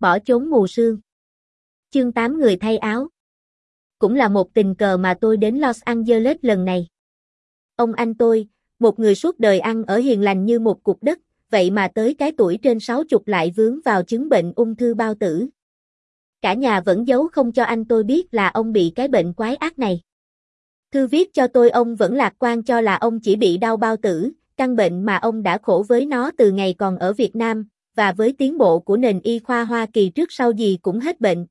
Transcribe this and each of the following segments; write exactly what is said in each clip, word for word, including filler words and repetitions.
Bỏ trốn mù sương. Chương tám người thay áo. Cũng là một tình cờ mà tôi đến Los Angeles lần này. Ông anh tôi, một người suốt đời ăn ở hiền lành như một cục đất, vậy mà tới cái tuổi trên sáu chục lại vướng vào chứng bệnh ung thư bao tử. Cả nhà vẫn giấu không cho anh tôi biết là ông bị cái bệnh quái ác này. Thư viết cho tôi ông vẫn lạc quan cho là ông chỉ bị đau bao tử, căn bệnh mà ông đã khổ với nó từ ngày còn ở Việt Nam, và với tiến bộ của nền y khoa Hoa Kỳ trước sau gì cũng hết bệnh.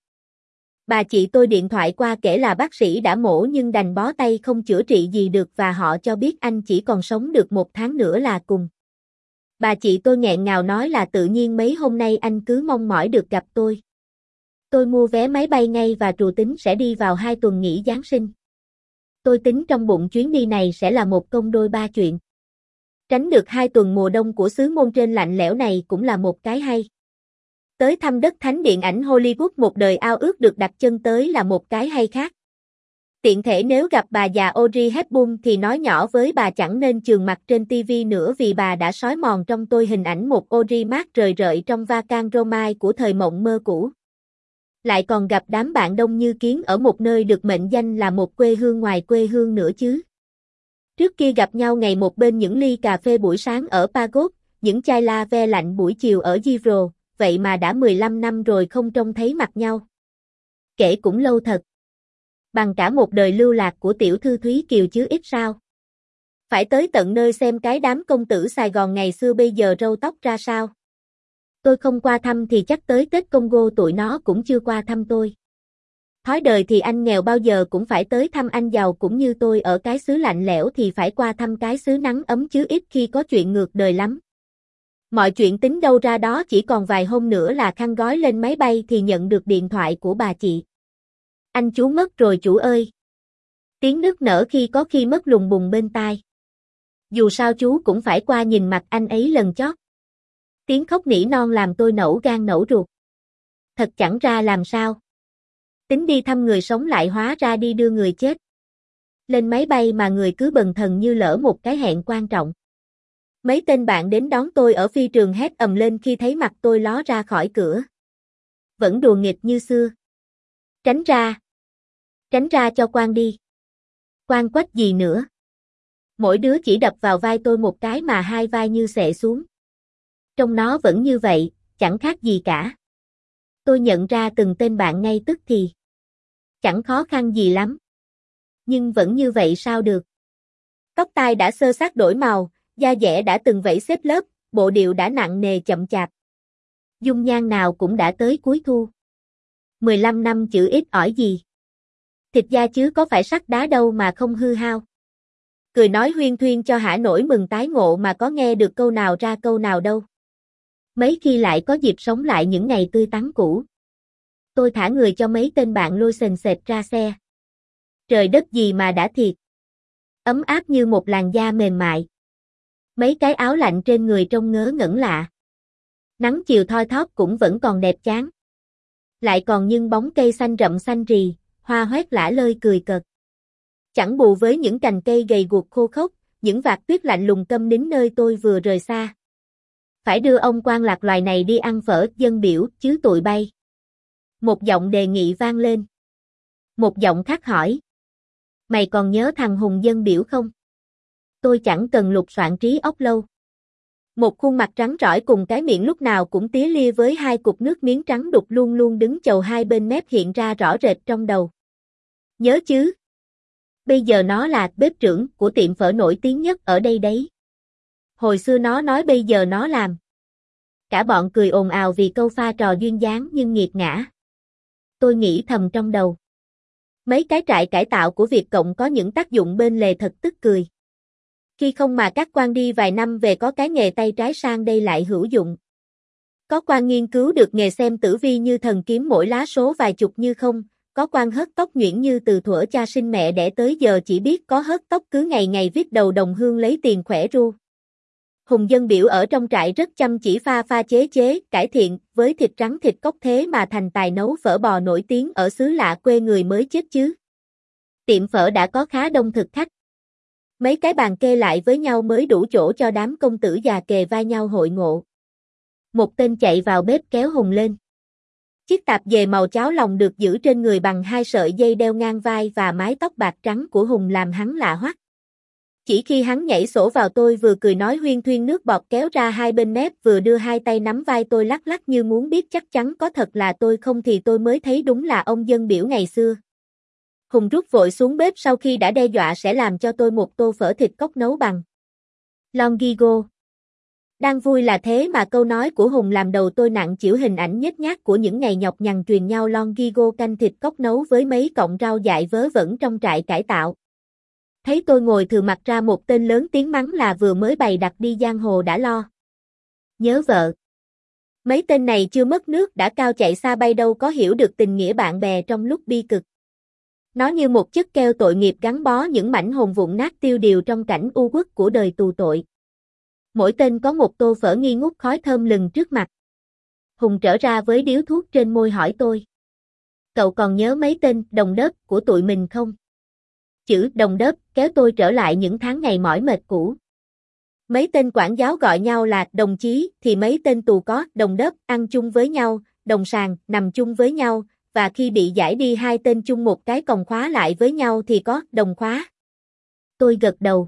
Bà chị tôi điện thoại qua kể là bác sĩ đã mổ nhưng đành bó tay không chữa trị gì được và họ cho biết anh chỉ còn sống được một tháng nữa là cùng. Bà chị tôi nghẹn ngào nói là tự nhiên mấy hôm nay anh cứ mong mỏi được gặp tôi. Tôi mua vé máy bay ngay và trù tính sẽ đi vào hai tuần nghỉ Giáng sinh. Tôi tính trong bụng chuyến đi này sẽ là một công đôi ba chuyện. Tránh được hai tuần mùa đông của xứ môn trên lạnh lẽo này cũng là một cái hay. Tới thăm đất thánh điện ảnh Hollywood một đời ao ước được đặt chân tới là một cái hay khác. Tiện thể nếu gặp bà già Audrey Hepburn thì nói nhỏ với bà chẳng nên chườm mặt trên ti vi nữa vì bà đã xói mòn trong tôi hình ảnh một Audrey mát rời rợi trong Vacan Romai của thời mộng mơ cũ. Lại còn gặp đám bạn đông như kiến ở một nơi được mệnh danh là một quê hương ngoài quê hương nữa chứ. Trước kia gặp nhau ngày một bên những ly cà phê buổi sáng ở Pagod, những chai la ve lạnh buổi chiều ở Giro, vậy mà đã mười lăm năm rồi không trông thấy mặt nhau. Kể cũng lâu thật. Bằng cả một đời lưu lạc của tiểu thư Thúy Kiều chứ ít sao. Phải tới tận nơi xem cái đám công tử Sài Gòn ngày xưa bây giờ râu tóc ra sao. Tôi không qua thăm thì chắc tới Tết Congo tụi nó cũng chưa qua thăm tôi. Thói đời thì anh nghèo bao giờ cũng phải tới thăm anh giàu cũng như tôi ở cái xứ lạnh lẽo thì phải qua thăm cái xứ nắng ấm chứ ít khi có chuyện ngược đời lắm. Mọi chuyện tính đâu ra đó chỉ còn vài hôm nữa là khăn gói lên máy bay thì nhận được điện thoại của bà chị. Anh chú mất rồi chủ ơi. Tiếng nức nở khi có khi mất lùng bùng bên tai. Dù sao chú cũng phải qua nhìn mặt anh ấy lần chót. Tiếng khóc nỉ non làm tôi nẫu gan nẫu ruột. Thật chẳng ra làm sao. Tính đi thăm người sống lại hóa ra đi đưa người chết. Lên máy bay mà người cứ bần thần như lỡ một cái hẹn quan trọng. Mấy tên bạn đến đón tôi ở phi trường hét ầm lên khi thấy mặt tôi ló ra khỏi cửa. Vẫn đùa nghịch như xưa. Tránh ra. Tránh ra cho Quang đi. Quang quách gì nữa. Mỗi đứa chỉ đập vào vai tôi một cái mà hai vai như xệ xuống. Trông nó vẫn như vậy, chẳng khác gì cả. Tôi nhận ra từng tên bạn ngay tức thì. Chẳng khó khăn gì lắm. Nhưng vẫn như vậy sao được. Tóc tai đã xơ xác đổi màu, da dẻ đã từng vẫy xếp lớp, bộ điệu đã nặng nề chậm chạp. Dung nhan nào cũng đã tới cuối thu. mười lăm năm chữ ít ỏi gì. Thịt da chứ có phải sắt đá đâu mà không hư hao. Cười nói huyên thuyên cho hả nổi mừng tái ngộ mà có nghe được câu nào ra câu nào đâu. Mấy khi lại có dịp sống lại những ngày tươi tắn cũ. Tôi thả người cho mấy tên bạn lôi sền sệt ra xe. Trời đất gì mà đã thiệt. Ấm áp như một làn da mềm mại. Mấy cái áo lạnh trên người trông ngớ ngẩn lạ. Nắng chiều thoi thóp cũng vẫn còn đẹp chán. Lại còn những bóng cây xanh rậm xanh rì, hoa hoét lả lơi cười cợt. Chẳng bù với những cành cây gầy guộc khô khốc, những vạt tuyết lạnh lùng câm nín nơi tôi vừa rời xa. Phải đưa ông quan lạc loài này đi ăn phở dân biểu chứ tụi bay. Một giọng đề nghị vang lên. Một giọng khác hỏi. Mày còn nhớ thằng Hùng dân biểu không? Tôi chẳng cần lục soạn trí óc lâu. Một khuôn mặt trắng trỏi cùng cái miệng lúc nào cũng tía lia với hai cục nước miếng trắng đục luôn luôn đứng chầu hai bên mép hiện ra rõ rệt trong đầu. Nhớ chứ? Bây giờ nó là bếp trưởng của tiệm phở nổi tiếng nhất ở đây đấy. Hồi xưa nó nói bây giờ nó làm. Cả bọn cười ồn ào vì câu pha trò duyên dáng nhưng nghiệt ngã. Tôi nghĩ thầm trong đầu. Mấy cái trại cải tạo của Việt Cộng có những tác dụng bên lề thật tức cười. Khi không mà các quan đi vài năm về có cái nghề tay trái sang đây lại hữu dụng. Có quan nghiên cứu được nghề xem tử vi như thần kiếm mỗi lá số vài chục như không, có quan hớt tóc nhuyễn như từ thuở cha sinh mẹ đẻ tới giờ chỉ biết có hớt tóc cứ ngày ngày viết đầu đồng hương lấy tiền khỏe ru. Hùng dân biểu ở trong trại rất chăm chỉ pha pha chế chế, cải thiện, với thịt trắng thịt cóc thế mà thành tài nấu phở bò nổi tiếng ở xứ lạ quê người mới chết chứ. Tiệm phở đã có khá đông thực khách. Mấy cái bàn kê lại với nhau mới đủ chỗ cho đám công tử già kề vai nhau hội ngộ. Một tên chạy vào bếp kéo Hùng lên. Chiếc tạp dề màu cháo lòng được giữ trên người bằng hai sợi dây đeo ngang vai và mái tóc bạc trắng của Hùng làm hắn lạ hoắc. Chỉ khi hắn nhảy sổ vào tôi vừa cười nói huyên thuyên nước bọt kéo ra hai bên mép vừa đưa hai tay nắm vai tôi lắc lắc như muốn biết chắc chắn có thật là tôi không thì tôi mới thấy đúng là ông dân biểu ngày xưa. Hùng rút vội xuống bếp sau khi đã đe dọa sẽ làm cho tôi một tô phở thịt cóc nấu bằng Longigo. Đang vui là thế mà câu nói của Hùng làm đầu tôi nặng chịu hình ảnh nhếch nhác của những ngày nhọc nhằn truyền nhau Longigo canh thịt cóc nấu với mấy cọng rau dại vớ vẩn trong trại cải tạo. Thấy tôi ngồi thừa mặt ra một tên lớn tiếng mắng là vừa mới bày đặt đi giang hồ đã lo nhớ vợ. Mấy tên này chưa mất nước đã cao chạy xa bay đâu có hiểu được tình nghĩa bạn bè trong lúc bi cực. Nó như một chất keo tội nghiệp gắn bó những mảnh hồn vụn nát tiêu điều trong cảnh u uất của đời tù tội. Mỗi tên có một tô phở nghi ngút khói thơm lừng trước mặt. Hùng trở ra với điếu thuốc trên môi hỏi tôi. Cậu còn nhớ mấy tên đồng đớp của tụi mình không? Chữ đồng đớp kéo tôi trở lại những tháng ngày mỏi mệt cũ. Mấy tên quản giáo gọi nhau là đồng chí thì mấy tên tù có đồng đớp ăn chung với nhau, đồng sàng nằm chung với nhau, và khi bị giải đi hai tên chung một cái còng khóa lại với nhau thì có đồng khóa. Tôi gật đầu.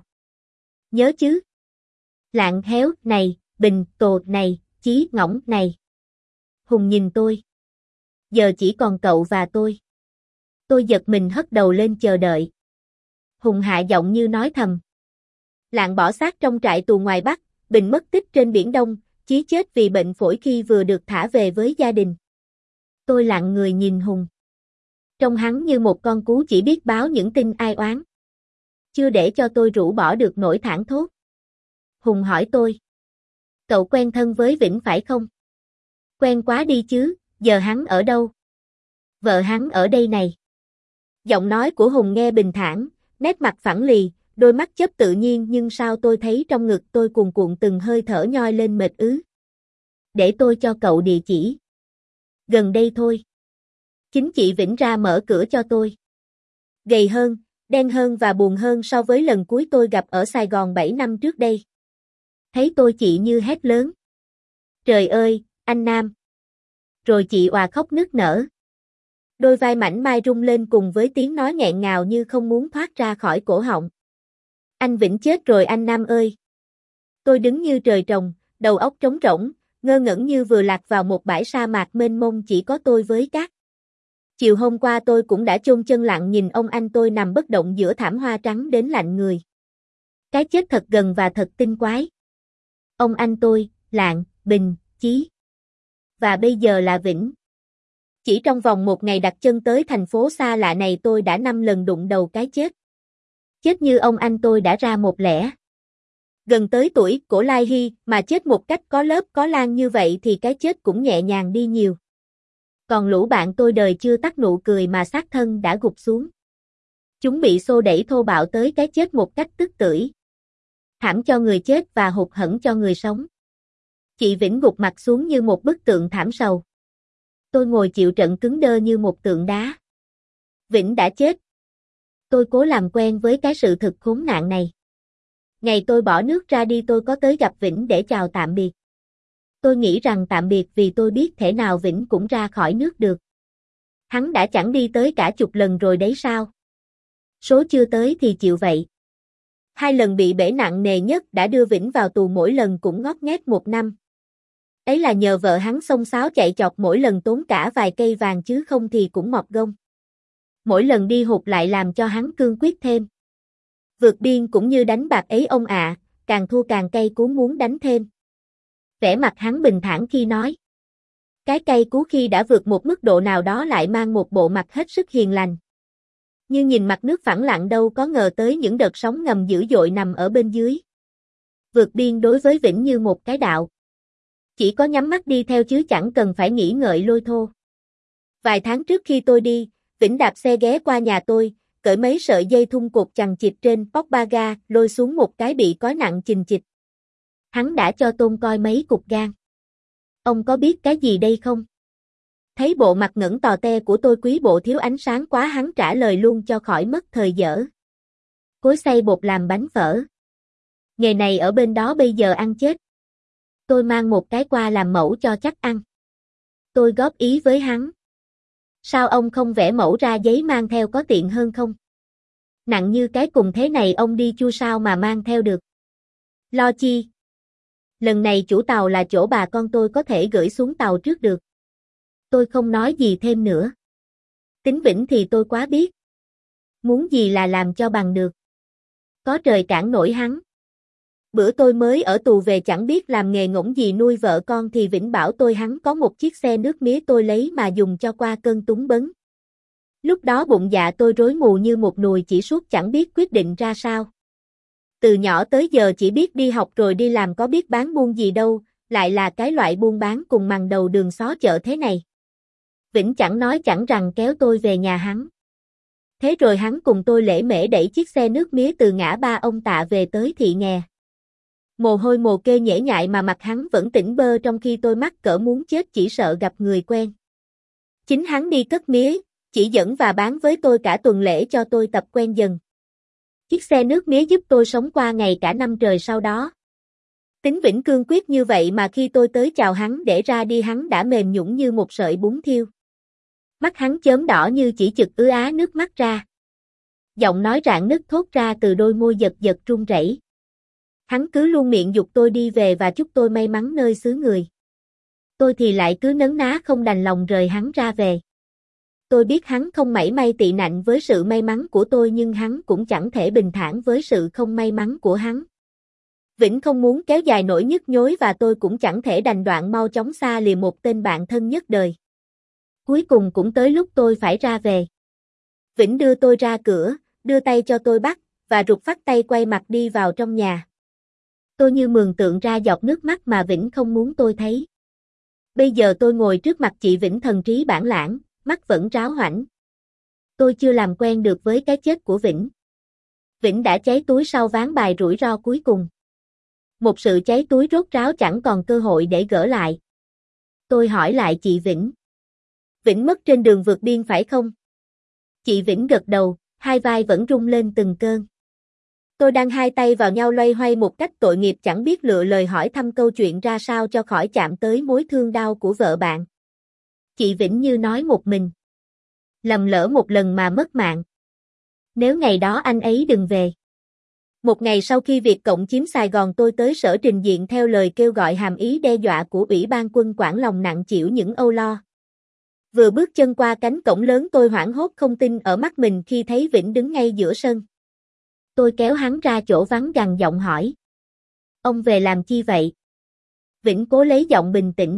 Nhớ chứ? Lạng héo này, bình tồ này, chí ngỗng này. Hùng nhìn tôi. Giờ chỉ còn cậu và tôi. Tôi giật mình hất đầu lên chờ đợi. Hùng hạ giọng như nói thầm. Lạng bỏ xác trong trại tù ngoài Bắc, bình mất tích trên Biển Đông, chí chết vì bệnh phổi khi vừa được thả về với gia đình. Tôi lặng người nhìn Hùng. Trông hắn như một con cú chỉ biết báo những tin ai oán. Chưa để cho tôi rũ bỏ được nỗi thảng thốt. Hùng hỏi tôi. Cậu quen thân với Vĩnh phải không? Quen quá đi chứ, giờ hắn ở đâu? Vợ hắn ở đây này. Giọng nói của Hùng nghe bình thản, nét mặt phẳng lì, đôi mắt chớp tự nhiên nhưng sao tôi thấy trong ngực tôi cuồn cuộn từng hơi thở nhoi lên mệt ứ. Để tôi cho cậu địa chỉ. Gần đây thôi. Chính chị Vĩnh ra mở cửa cho tôi. Gầy hơn, đen hơn và buồn hơn so với lần cuối tôi gặp ở Sài Gòn bảy năm trước đây. Thấy tôi chị như hét lớn. Trời ơi, anh Nam. Rồi chị òa khóc nức nở. Đôi vai mảnh mai rung lên cùng với tiếng nói nghẹn ngào như không muốn thoát ra khỏi cổ họng. Anh Vĩnh chết rồi anh Nam ơi. Tôi đứng như trời trồng, đầu óc trống rỗng, ngơ ngẩn như vừa lạc vào một bãi sa mạc mênh mông chỉ có tôi với cát. Chiều hôm qua tôi cũng đã chôn chân lặng nhìn ông anh tôi nằm bất động giữa thảm hoa trắng đến lạnh người. Cái chết thật gần và thật tinh quái. Ông anh tôi, Lạng, Bình, Chí. Và bây giờ là Vĩnh. Chỉ trong vòng một ngày đặt chân tới thành phố xa lạ này tôi đã năm lần đụng đầu cái chết. Chết như ông anh tôi đã ra một lẽ. Gần tới tuổi Cổ Lai Hy mà chết một cách có lớp có lan như vậy thì cái chết cũng nhẹ nhàng đi nhiều. Còn lũ bạn tôi đời chưa tắt nụ cười mà xác thân đã gục xuống. Chúng bị xô đẩy thô bạo tới cái chết một cách tức tưởi. Thảm cho người chết và hụt hẫng cho người sống. Chị Vĩnh gục mặt xuống như một bức tượng thảm sầu. Tôi ngồi chịu trận cứng đơ như một tượng đá. Vĩnh đã chết. Tôi cố làm quen với cái sự thực khốn nạn này. Ngày tôi bỏ nước ra đi tôi có tới gặp Vĩnh để chào tạm biệt. Tôi nghĩ rằng tạm biệt vì tôi biết thể nào Vĩnh cũng ra khỏi nước được. Hắn đã chẳng đi tới cả chục lần rồi đấy sao? Số chưa tới thì chịu vậy. Hai lần bị bể nặng nề nhất đã đưa Vĩnh vào tù mỗi lần cũng ngót nghét một năm. Ấy là nhờ vợ hắn xông xáo chạy chọt mỗi lần tốn cả vài cây vàng chứ không thì cũng mọt gông. Mỗi lần đi hụt lại làm cho hắn cương quyết thêm. Vượt biên cũng như đánh bạc ấy ông ạ, càng thua càng cay cú muốn đánh thêm. Vẻ mặt hắn bình thản khi nói. Cái cay cú khi đã vượt một mức độ nào đó lại mang một bộ mặt hết sức hiền lành. Như nhìn mặt nước phẳng lặng đâu có ngờ tới những đợt sóng ngầm dữ dội nằm ở bên dưới. Vượt biên đối với Vĩnh như một cái đạo. Chỉ có nhắm mắt đi theo chứ chẳng cần phải nghĩ ngợi lôi thô. Vài tháng trước khi tôi đi, Vĩnh đạp xe ghé qua nhà tôi, cởi mấy sợi dây thun cột chằng chịt trên póc ba ga, lôi xuống một cái bị cói nặng chình chịch. Hắn đã cho Tôn coi mấy cục gan. Ông có biết cái gì đây không? Thấy bộ mặt ngẩng tò te của tôi quý bộ thiếu ánh sáng quá hắn trả lời luôn cho khỏi mất thời dở. Cối xay bột làm bánh phở. Nghề này ở bên đó bây giờ ăn chết. Tôi mang một cái qua làm mẫu cho chắc ăn. Tôi góp ý với hắn. Sao ông không vẽ mẫu ra giấy mang theo có tiện hơn không? Nặng như cái cùng thế này ông đi chu sao mà mang theo được. Lo chi? Lần này chủ tàu là chỗ bà con tôi có thể gửi xuống tàu trước được. Tôi không nói gì thêm nữa. Tính Vĩnh thì tôi quá biết. Muốn gì là làm cho bằng được. Có trời cản nổi hắn. Bữa tôi mới ở tù về chẳng biết làm nghề ngỗng gì nuôi vợ con thì Vĩnh bảo tôi hắn có một chiếc xe nước mía tôi lấy mà dùng cho qua cơn túng bấn. Lúc đó bụng dạ tôi rối mù như một nùi chỉ suốt chẳng biết quyết định ra sao. Từ nhỏ tới giờ chỉ biết đi học rồi đi làm có biết bán buôn gì đâu, lại là cái loại buôn bán cùng mằng đầu đường xó chợ thế này. Vĩnh chẳng nói chẳng rằng kéo tôi về nhà hắn. Thế rồi hắn cùng tôi lễ mễ đẩy chiếc xe nước mía từ ngã ba ông Tạ về tới Thị Nghè. Mồ hôi mồ kê nhễ nhại mà mặt hắn vẫn tỉnh bơ trong khi tôi mắc cỡ muốn chết chỉ sợ gặp người quen. Chính hắn đi cất mía, chỉ dẫn và bán với tôi cả tuần lễ cho tôi tập quen dần. Chiếc xe nước mía giúp tôi sống qua ngày cả năm trời sau đó. Tính Vĩnh cương quyết như vậy mà khi tôi tới chào hắn để ra đi hắn đã mềm nhũn như một sợi bún thiêu. Mắt hắn chớm đỏ như chỉ chực ứa á nước mắt ra. Giọng nói rạn nứt thốt ra từ đôi môi giật giật run rẩy. Hắn cứ luôn miệng giục tôi đi về và chúc tôi may mắn nơi xứ người. Tôi thì lại cứ nấn ná không đành lòng rời hắn ra về. Tôi biết hắn không mảy may tị nạnh với sự may mắn của tôi nhưng hắn cũng chẳng thể bình thản với sự không may mắn của hắn. Vĩnh không muốn kéo dài nỗi nhức nhối và tôi cũng chẳng thể đành đoạn mau chóng xa lìa một tên bạn thân nhất đời. Cuối cùng cũng tới lúc tôi phải ra về. Vĩnh đưa tôi ra cửa, đưa tay cho tôi bắt, và rụt phắt tay quay mặt đi vào trong nhà. Tôi như mường tượng ra giọt nước mắt mà Vĩnh không muốn tôi thấy. Bây giờ tôi ngồi trước mặt chị Vĩnh thần trí bản lãng, mắt vẫn ráo hoảnh. Tôi chưa làm quen được với cái chết của Vĩnh. Vĩnh đã cháy túi sau ván bài rủi ro cuối cùng. Một sự cháy túi rốt ráo chẳng còn cơ hội để gỡ lại. Tôi hỏi lại chị Vĩnh. Vĩnh mất trên đường vượt biên phải không? Chị Vĩnh gật đầu, hai vai vẫn rung lên từng cơn. Tôi đang hai tay vào nhau loay hoay một cách tội nghiệp chẳng biết lựa lời hỏi thăm câu chuyện ra sao cho khỏi chạm tới mối thương đau của vợ bạn. Chị Vĩnh như nói một mình. Lầm lỡ một lần mà mất mạng. Nếu ngày đó anh ấy đừng về. Một ngày sau khi Việt Cộng chiếm Sài Gòn tôi tới sở trình diện theo lời kêu gọi hàm ý đe dọa của Ủy ban quân quản lòng nặng chịu những âu lo. Vừa bước chân qua cánh cổng lớn tôi hoảng hốt không tin ở mắt mình khi thấy Vĩnh đứng ngay giữa sân. Tôi kéo hắn ra chỗ vắng gằn giọng hỏi. Ông về làm chi vậy? Vĩnh cố lấy giọng bình tĩnh.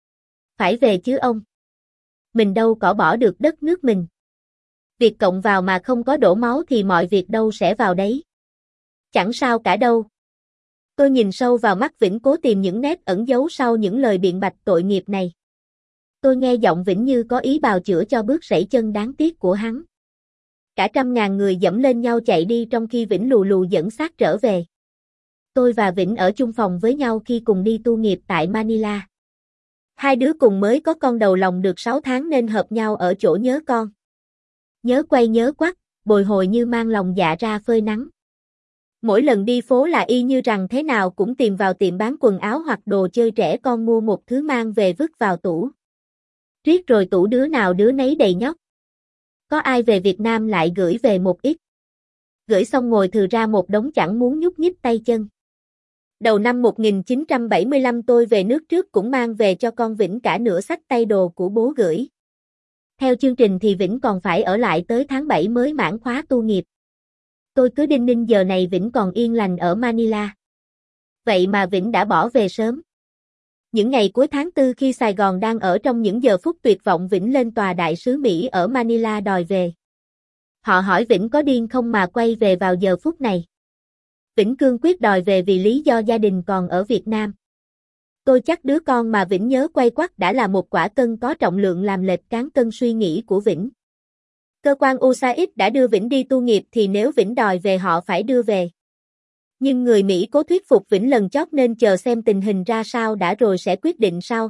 Phải về chứ ông. Mình đâu có bỏ được đất nước mình. Việt Cộng vào mà không có đổ máu thì mọi việc đâu sẽ vào đấy. Chẳng sao cả đâu. Tôi nhìn sâu vào mắt Vĩnh cố tìm những nét ẩn giấu sau những lời biện bạch tội nghiệp này. Tôi nghe giọng Vĩnh như có ý bào chữa cho bước sẩy chân đáng tiếc của hắn. Cả trăm ngàn người dẫm lên nhau chạy đi trong khi Vĩnh lù lù dẫn xác trở về. Tôi và Vĩnh ở chung phòng với nhau khi cùng đi tu nghiệp tại Manila. Hai đứa cùng mới có con đầu lòng được sáu tháng nên hợp nhau ở chỗ nhớ con. Nhớ quay nhớ quắt, bồi hồi như mang lòng dạ ra phơi nắng. Mỗi lần đi phố là y như rằng thế nào cũng tìm vào tiệm bán quần áo hoặc đồ chơi trẻ con mua một thứ mang về vứt vào tủ. Riết rồi tủ đứa nào đứa nấy đầy nhóc. Có ai về Việt Nam lại gửi về một ít. Gửi xong ngồi thừ ra một đống chẳng muốn nhúc nhích tay chân. Đầu năm một nghìn chín trăm bảy mươi lăm tôi về nước trước cũng mang về cho con Vĩnh cả nửa xách tay đồ của bố gửi. Theo chương trình thì Vĩnh còn phải ở lại tới tháng bảy mới mãn khóa tu nghiệp. Tôi cứ đinh ninh giờ này Vĩnh còn yên lành ở Manila. Vậy mà Vĩnh đã bỏ về sớm. Những ngày cuối tháng tư khi Sài Gòn đang ở trong những giờ phút tuyệt vọng Vĩnh lên tòa đại sứ Mỹ ở Manila đòi về. Họ hỏi Vĩnh có điên không mà quay về vào giờ phút này. Vĩnh cương quyết đòi về vì lý do gia đình còn ở Việt Nam. Tôi chắc đứa con mà Vĩnh nhớ quay quắt đã là một quả cân có trọng lượng làm lệch cán cân suy nghĩ của Vĩnh. Cơ quan u ét a i đã đưa Vĩnh đi tu nghiệp thì nếu Vĩnh đòi về họ phải đưa về. Nhưng người Mỹ cố thuyết phục Vĩnh lần chót nên chờ xem tình hình ra sao đã rồi sẽ quyết định sau.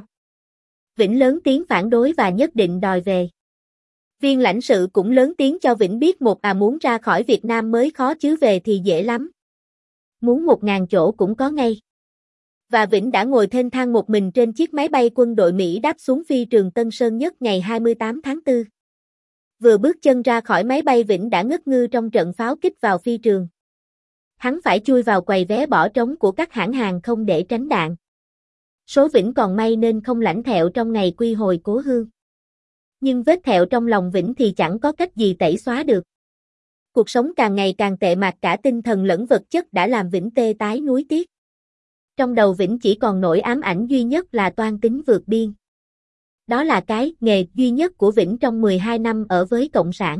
Vĩnh lớn tiếng phản đối và nhất định đòi về. Viên lãnh sự cũng lớn tiếng cho Vĩnh biết một à muốn ra khỏi Việt Nam mới khó chứ về thì dễ lắm. Muốn một ngàn chỗ cũng có ngay. Và Vĩnh đã ngồi thênh thang một mình trên chiếc máy bay quân đội Mỹ đáp xuống phi trường Tân Sơn Nhất ngày hai mươi tám tháng tư. Vừa bước chân ra khỏi máy bay Vĩnh đã ngất ngư trong trận pháo kích vào phi trường. Hắn phải chui vào quầy vé bỏ trống của các hãng hàng không để tránh đạn. Số Vĩnh còn may nên không lãnh thẹo trong ngày quy hồi cố hương. Nhưng vết thẹo trong lòng Vĩnh thì chẳng có cách gì tẩy xóa được. Cuộc sống càng ngày càng tệ mạc cả tinh thần lẫn vật chất đã làm Vĩnh tê tái nuối tiếc. Trong đầu Vĩnh chỉ còn nỗi ám ảnh duy nhất là toan tính vượt biên. Đó là cái nghề duy nhất của Vĩnh trong mười hai năm ở với Cộng sản.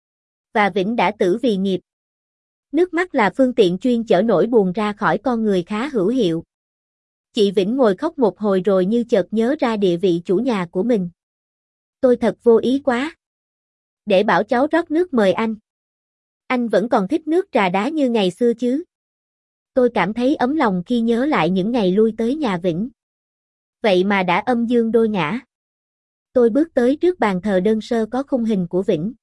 Và Vĩnh đã tử vì nghiệp. Nước mắt là phương tiện chuyên chở nỗi buồn ra khỏi con người khá hữu hiệu. Chị Vĩnh ngồi khóc một hồi rồi như chợt nhớ ra địa vị chủ nhà của mình. Tôi thật vô ý quá. Để bảo cháu rót nước mời anh. Anh vẫn còn thích nước trà đá như ngày xưa chứ. Tôi cảm thấy ấm lòng khi nhớ lại những ngày lui tới nhà Vĩnh. Vậy mà đã âm dương đôi ngã. Tôi bước tới trước bàn thờ đơn sơ có khung hình của Vĩnh.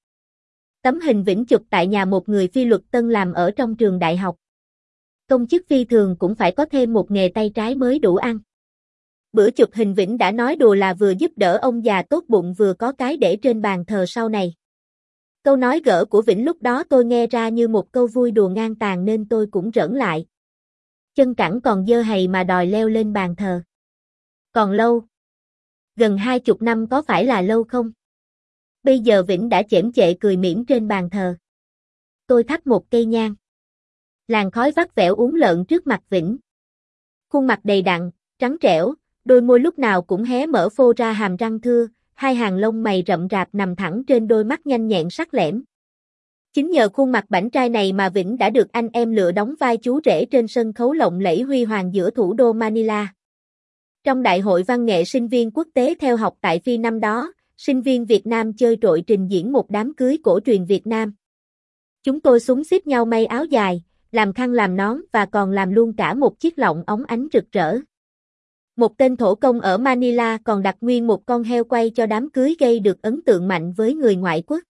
Tấm hình Vĩnh chụp tại nhà một người phi luật tân làm ở trong trường đại học. Công chức phi thường cũng phải có thêm một nghề tay trái mới đủ ăn. Bữa chụp hình Vĩnh đã nói đùa là vừa giúp đỡ ông già tốt bụng vừa có cái để trên bàn thờ sau này. Câu nói gỡ của Vĩnh lúc đó tôi nghe ra như một câu vui đùa ngang tàn nên tôi cũng rỡn lại. Chân cẳng còn dơ hầy mà đòi leo lên bàn thờ. Còn lâu. Gần hai chục năm có phải là lâu không? Bây giờ Vĩnh đã chễm chệ cười mỉm trên bàn thờ. Tôi thắp một cây nhang. Làn khói vắt vẻo uốn lượn trước mặt Vĩnh. Khuôn mặt đầy đặn, trắng trẻo, đôi môi lúc nào cũng hé mở phô ra hàm răng thưa, hai hàng lông mày rậm rạp nằm thẳng trên đôi mắt nhanh nhẹn sắc lẻm. Chính nhờ khuôn mặt bảnh trai này mà Vĩnh đã được anh em lựa đóng vai chú rể trên sân khấu lộng lẫy huy hoàng giữa thủ đô Manila. Trong Đại hội Văn nghệ sinh viên quốc tế theo học tại Phi năm đó, sinh viên Việt Nam chơi trội trình diễn một đám cưới cổ truyền Việt Nam. Chúng tôi xúm xít nhau may áo dài, làm khăn làm nón và còn làm luôn cả một chiếc lọng óng ánh rực rỡ. Một tên thổ công ở Manila còn đặt nguyên một con heo quay cho đám cưới gây được ấn tượng mạnh với người ngoại quốc.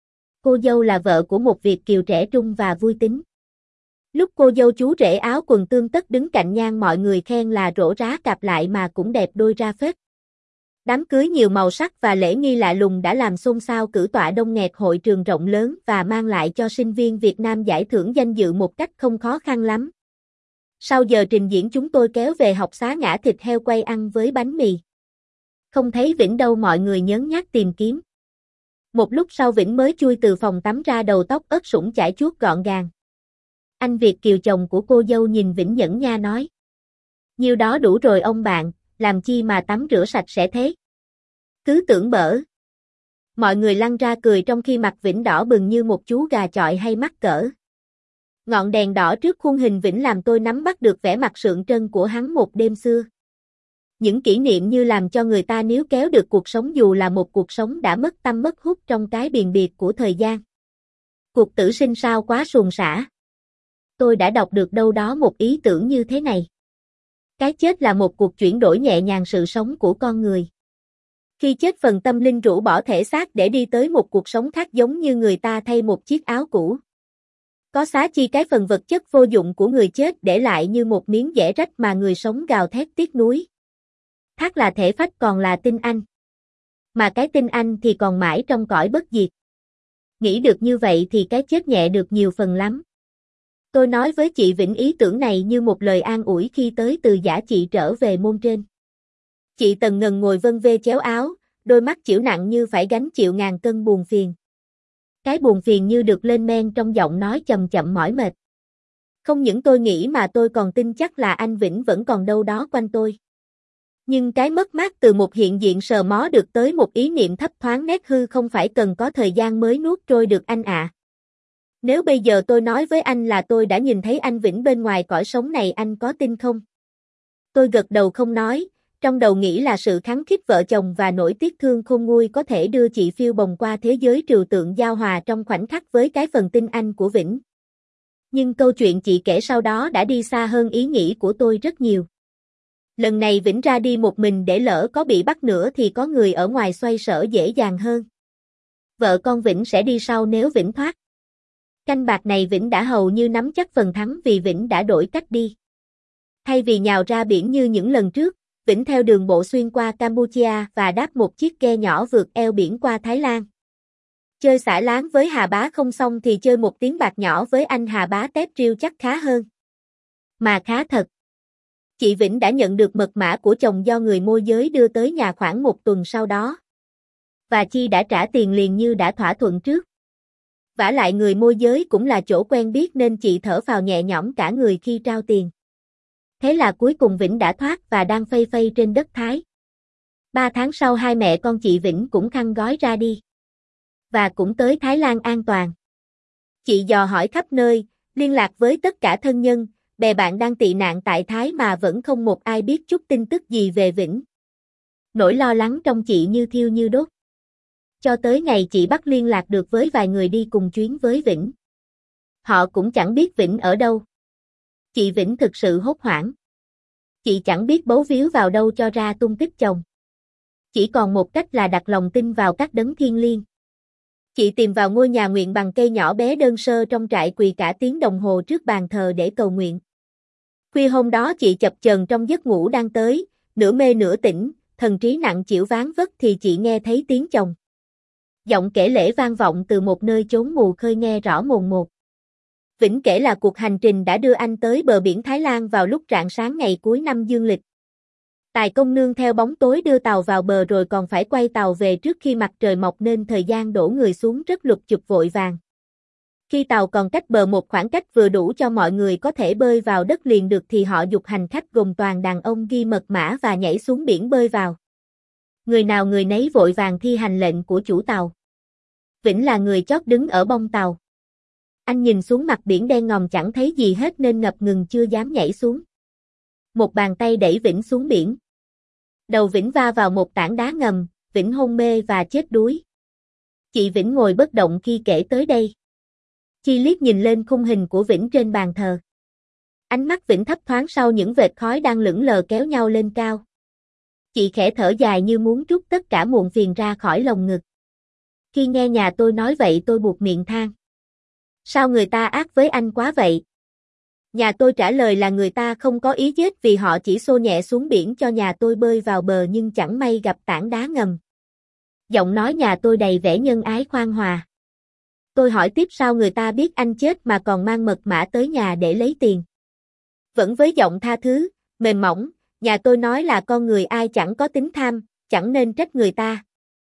Cô dâu là vợ của một Việt kiều trẻ trung và vui tính. Lúc cô dâu chú rể áo quần tương tất đứng cạnh nhang mọi người khen là rổ rá cặp lại mà cũng đẹp đôi ra phết. Đám cưới nhiều màu sắc và lễ nghi lạ lùng đã làm xôn xao cử tọa đông nghẹt hội trường rộng lớn và mang lại cho sinh viên Việt Nam giải thưởng danh dự một cách không khó khăn lắm. Sau giờ trình diễn chúng tôi kéo về học xá ngã thịt heo quay ăn với bánh mì. Không thấy Vĩnh đâu mọi người nhớn nhác tìm kiếm. Một lúc sau Vĩnh mới chui từ phòng tắm ra đầu tóc ớt sũng chải chuốt gọn gàng. Anh Việt kiều chồng của cô dâu nhìn Vĩnh nhẫn nha nói. Nhiêu đó đủ rồi ông bạn, làm chi mà tắm rửa sạch sẽ thế. Cứ tưởng bở. Mọi người lăn ra cười trong khi mặt Vĩnh đỏ bừng như một chú gà chọi hay mắc cỡ. Ngọn đèn đỏ trước khuôn hình Vĩnh làm tôi nắm bắt được vẻ mặt sượng trân của hắn một đêm xưa. Những kỷ niệm như làm cho người ta níu kéo được cuộc sống dù là một cuộc sống đã mất tâm mất hút trong cái biền biệt của thời gian. Cuộc tử sinh sao quá suồng sã. Tôi đã đọc được đâu đó một ý tưởng như thế này. Cái chết là một cuộc chuyển đổi nhẹ nhàng sự sống của con người. Khi chết phần tâm linh rũ bỏ thể xác để đi tới một cuộc sống khác giống như người ta thay một chiếc áo cũ. Có xá chi cái phần vật chất vô dụng của người chết để lại như một miếng dẻ rách mà người sống gào thét tiếc nuối. Thác là thể phách còn là tinh anh. Mà cái tinh anh thì còn mãi trong cõi bất diệt. Nghĩ được như vậy thì cái chết nhẹ được nhiều phần lắm. Tôi nói với chị Vĩnh ý tưởng này như một lời an ủi khi tới từ giả chị trở về môn trên. Chị Tần ngần ngồi vân vê chéo áo, đôi mắt chịu nặng như phải gánh chịu ngàn cân buồn phiền. Cái buồn phiền như được lên men trong giọng nói chậm chậm mỏi mệt. Không những tôi nghĩ mà tôi còn tin chắc là anh Vĩnh vẫn còn đâu đó quanh tôi. Nhưng cái mất mát từ một hiện diện sờ mó được tới một ý niệm thấp thoáng nét hư không phải cần có thời gian mới nuốt trôi được anh ạ. À. Nếu bây giờ tôi nói với anh là tôi đã nhìn thấy anh Vĩnh bên ngoài cõi sống này anh có tin không? Tôi gật đầu không nói, trong đầu nghĩ là sự khăng khít vợ chồng và nỗi tiếc thương khôn nguôi có thể đưa chị phiêu bồng qua thế giới trừu tượng giao hòa trong khoảnh khắc với cái phần tin anh của Vĩnh. Nhưng câu chuyện chị kể sau đó đã đi xa hơn ý nghĩ của tôi rất nhiều. Lần này Vĩnh ra đi một mình để lỡ có bị bắt nữa thì có người ở ngoài xoay sở dễ dàng hơn. Vợ con Vĩnh sẽ đi sau nếu Vĩnh thoát. Canh bạc này Vĩnh đã hầu như nắm chắc phần thắng vì Vĩnh đã đổi cách đi. Thay vì nhào ra biển như những lần trước, Vĩnh theo đường bộ xuyên qua Campuchia và đáp một chiếc ghe nhỏ vượt eo biển qua Thái Lan. Chơi xả láng với Hà Bá không xong thì chơi một tiếng bạc nhỏ với anh Hà Bá tép riêu chắc khá hơn. Mà khá thật. Chị Vĩnh đã nhận được mật mã của chồng do người môi giới đưa tới nhà khoảng một tuần sau đó. Và Chi đã trả tiền liền như đã thỏa thuận trước. Vả lại người môi giới cũng là chỗ quen biết nên chị thở phào nhẹ nhõm cả người khi trao tiền. Thế là cuối cùng Vĩnh đã thoát và đang phây phây trên đất Thái. Ba tháng sau hai mẹ con chị Vĩnh cũng khăn gói ra đi. Và cũng tới Thái Lan an toàn. Chị dò hỏi khắp nơi, liên lạc với tất cả thân nhân, bè bạn đang tị nạn tại Thái mà vẫn không một ai biết chút tin tức gì về Vĩnh. Nỗi lo lắng trong chị như thiêu như đốt. Cho tới ngày chị bắt liên lạc được với vài người đi cùng chuyến với Vĩnh. Họ cũng chẳng biết Vĩnh ở đâu. Chị Vĩnh thực sự hốt hoảng. Chị chẳng biết bấu víu vào đâu cho ra tung tích chồng. Chỉ còn một cách là đặt lòng tin vào các đấng thiêng liêng. Chị tìm vào ngôi nhà nguyện bằng cây nhỏ bé đơn sơ trong trại quỳ cả tiếng đồng hồ trước bàn thờ để cầu nguyện. Khuya hôm đó chị chập chờn trong giấc ngủ đang tới, nửa mê nửa tỉnh, thần trí nặng chịu ván vất thì chị nghe thấy tiếng chồng. Giọng kể lể vang vọng từ một nơi chốn mù khơi nghe rõ mồn một. Vĩnh kể là cuộc hành trình đã đưa anh tới bờ biển Thái Lan vào lúc rạng sáng ngày cuối năm dương lịch. Tài công nương theo bóng tối đưa tàu vào bờ rồi còn phải quay tàu về trước khi mặt trời mọc nên thời gian đổ người xuống rất lục chụp vội vàng. Khi tàu còn cách bờ một khoảng cách vừa đủ cho mọi người có thể bơi vào đất liền được thì họ giục hành khách gồm toàn đàn ông ghi mật mã và nhảy xuống biển bơi vào. Người nào người nấy vội vàng thi hành lệnh của chủ tàu. Vĩnh là người chót đứng ở bông tàu. Anh nhìn xuống mặt biển đen ngòm chẳng thấy gì hết nên ngập ngừng chưa dám nhảy xuống. Một bàn tay đẩy Vĩnh xuống biển. Đầu Vĩnh va vào một tảng đá ngầm, Vĩnh hôn mê và chết đuối. Chị Vĩnh ngồi bất động khi kể tới đây. Chi liếc nhìn lên khung hình của Vĩnh trên bàn thờ. Ánh mắt Vĩnh thấp thoáng sau những vệt khói đang lững lờ kéo nhau lên cao. Chị khẽ thở dài như muốn trút tất cả muộn phiền ra khỏi lồng ngực. Khi nghe nhà tôi nói vậy tôi buột miệng than. Sao người ta ác với anh quá vậy? Nhà tôi trả lời là người ta không có ý giết vì họ chỉ xô nhẹ xuống biển cho nhà tôi bơi vào bờ nhưng chẳng may gặp tảng đá ngầm. Giọng nói nhà tôi đầy vẻ nhân ái khoan hòa. Tôi hỏi tiếp sao người ta biết anh chết mà còn mang mật mã tới nhà để lấy tiền. Vẫn với giọng tha thứ, mềm mỏng, nhà tôi nói là con người ai chẳng có tính tham, chẳng nên trách người ta.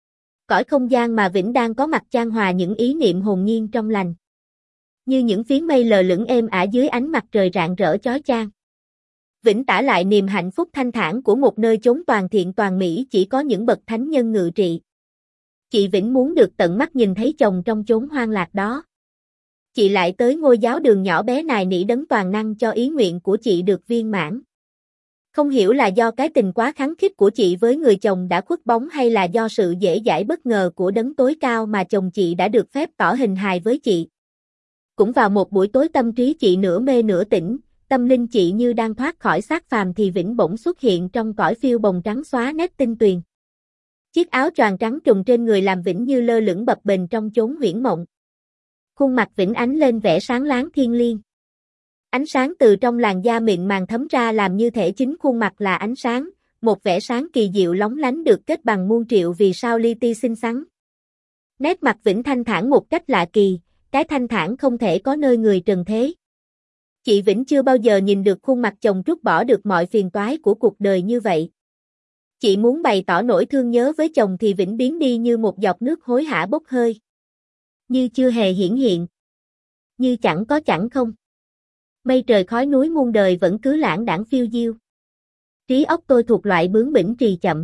Cõi không gian mà Vĩnh đang có mặt chan hòa những ý niệm hồn nhiên trong lành. Như những phiến mây lờ lững êm ả dưới ánh mặt trời rạng rỡ chói chang. Vĩnh tả lại niềm hạnh phúc thanh thản của một nơi chốn toàn thiện toàn mỹ chỉ có những bậc thánh nhân ngự trị. Chị Vĩnh muốn được tận mắt nhìn thấy chồng trong chốn hoang lạc đó. Chị lại tới ngôi giáo đường nhỏ bé nài nỉ đấng toàn năng cho ý nguyện của chị được viên mãn. Không hiểu là do cái tình quá khăng khít của chị với người chồng đã khuất bóng hay là do sự dễ dãi bất ngờ của đấng tối cao mà chồng chị đã được phép tỏ hình hài với chị. Cũng vào một buổi tối tâm trí chị nửa mê nửa tỉnh, tâm linh chị như đang thoát khỏi xác phàm thì Vĩnh bỗng xuất hiện trong cõi phiêu bồng trắng xóa nét tinh tuyền. Chiếc áo choàng trắng trùm trên người làm Vĩnh như lơ lửng bập bềnh trong chốn huyễn mộng. Khuôn mặt Vĩnh ánh lên vẻ sáng láng thiêng liêng. Ánh sáng từ trong làn da mịn màng thấm ra làm như thể chính khuôn mặt là ánh sáng, một vẻ sáng kỳ diệu lóng lánh được kết bằng muôn triệu vì sao li ti xinh xắn. Nét mặt Vĩnh thanh thản một cách lạ kỳ, cái thanh thản không thể có nơi người trần thế. Chị Vĩnh chưa bao giờ nhìn được khuôn mặt chồng trút bỏ được mọi phiền toái của cuộc đời như vậy. Chị muốn bày tỏ nỗi thương nhớ với chồng thì Vĩnh biến đi như một giọt nước hối hả bốc hơi. Như chưa hề hiển hiện. Như chẳng có chẳng không. Mây trời khói núi muôn đời vẫn cứ lãng đãng phiêu diêu. Trí óc tôi thuộc loại bướng bỉnh trì chậm.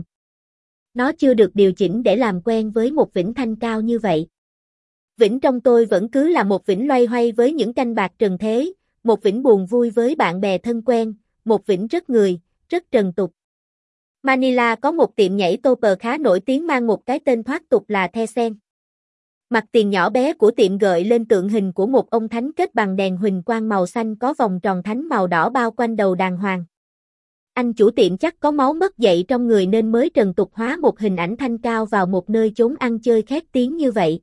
Nó chưa được điều chỉnh để làm quen với một Vĩnh thanh cao như vậy. Vĩnh trong tôi vẫn cứ là một Vĩnh loay hoay với những canh bạc trần thế, một Vĩnh buồn vui với bạn bè thân quen, một Vĩnh rất người, rất trần tục. Manila có một tiệm nhảy topper khá nổi tiếng mang một cái tên thoát tục là The Sen. Mặt tiền nhỏ bé của tiệm gợi lên tượng hình của một ông thánh kết bằng đèn huỳnh quang màu xanh có vòng tròn thánh màu đỏ bao quanh đầu đàng hoàng. Anh chủ tiệm chắc có máu mất dậy trong người nên mới trần tục hóa một hình ảnh thanh cao vào một nơi chốn ăn chơi khét tiếng như vậy.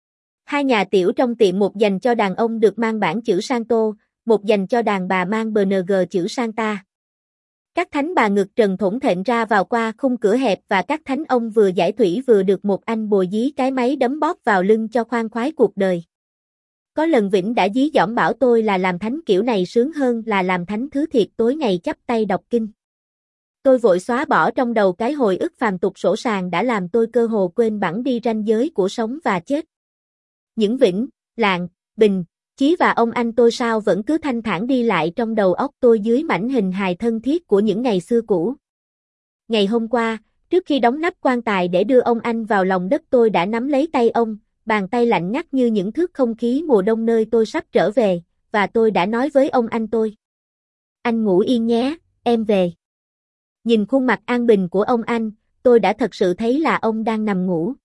Hai nhà tiểu trong tiệm, một dành cho đàn ông được mang bảng chữ Santo, một dành cho đàn bà mang bê en giê chữ Santa. Các thánh bà ngực trần thủng thện ra vào qua khung cửa hẹp và các thánh ông vừa giải thủy vừa được một anh bồi dí cái máy đấm bóp vào lưng cho khoan khoái cuộc đời. Có lần Vĩnh đã dí dỏm bảo tôi là làm thánh kiểu này sướng hơn là làm thánh thứ thiệt tối ngày chắp tay đọc kinh. Tôi vội xóa bỏ trong đầu cái hồi ức phàm tục sổ sàng đã làm tôi cơ hồ quên bẵng đi ranh giới của sống và chết. Những Vĩnh, Lạng, Bình, Chí và ông anh tôi sao vẫn cứ thanh thản đi lại trong đầu óc tôi dưới mảnh hình hài thân thiết của những ngày xưa cũ. Ngày hôm qua, trước khi đóng nắp quan tài để đưa ông anh vào lòng đất tôi đã nắm lấy tay ông, bàn tay lạnh ngắt như những thước không khí mùa đông nơi tôi sắp trở về, và tôi đã nói với ông anh tôi. Anh ngủ yên nhé, em về. Nhìn khuôn mặt an bình của ông anh, tôi đã thật sự thấy là ông đang nằm ngủ.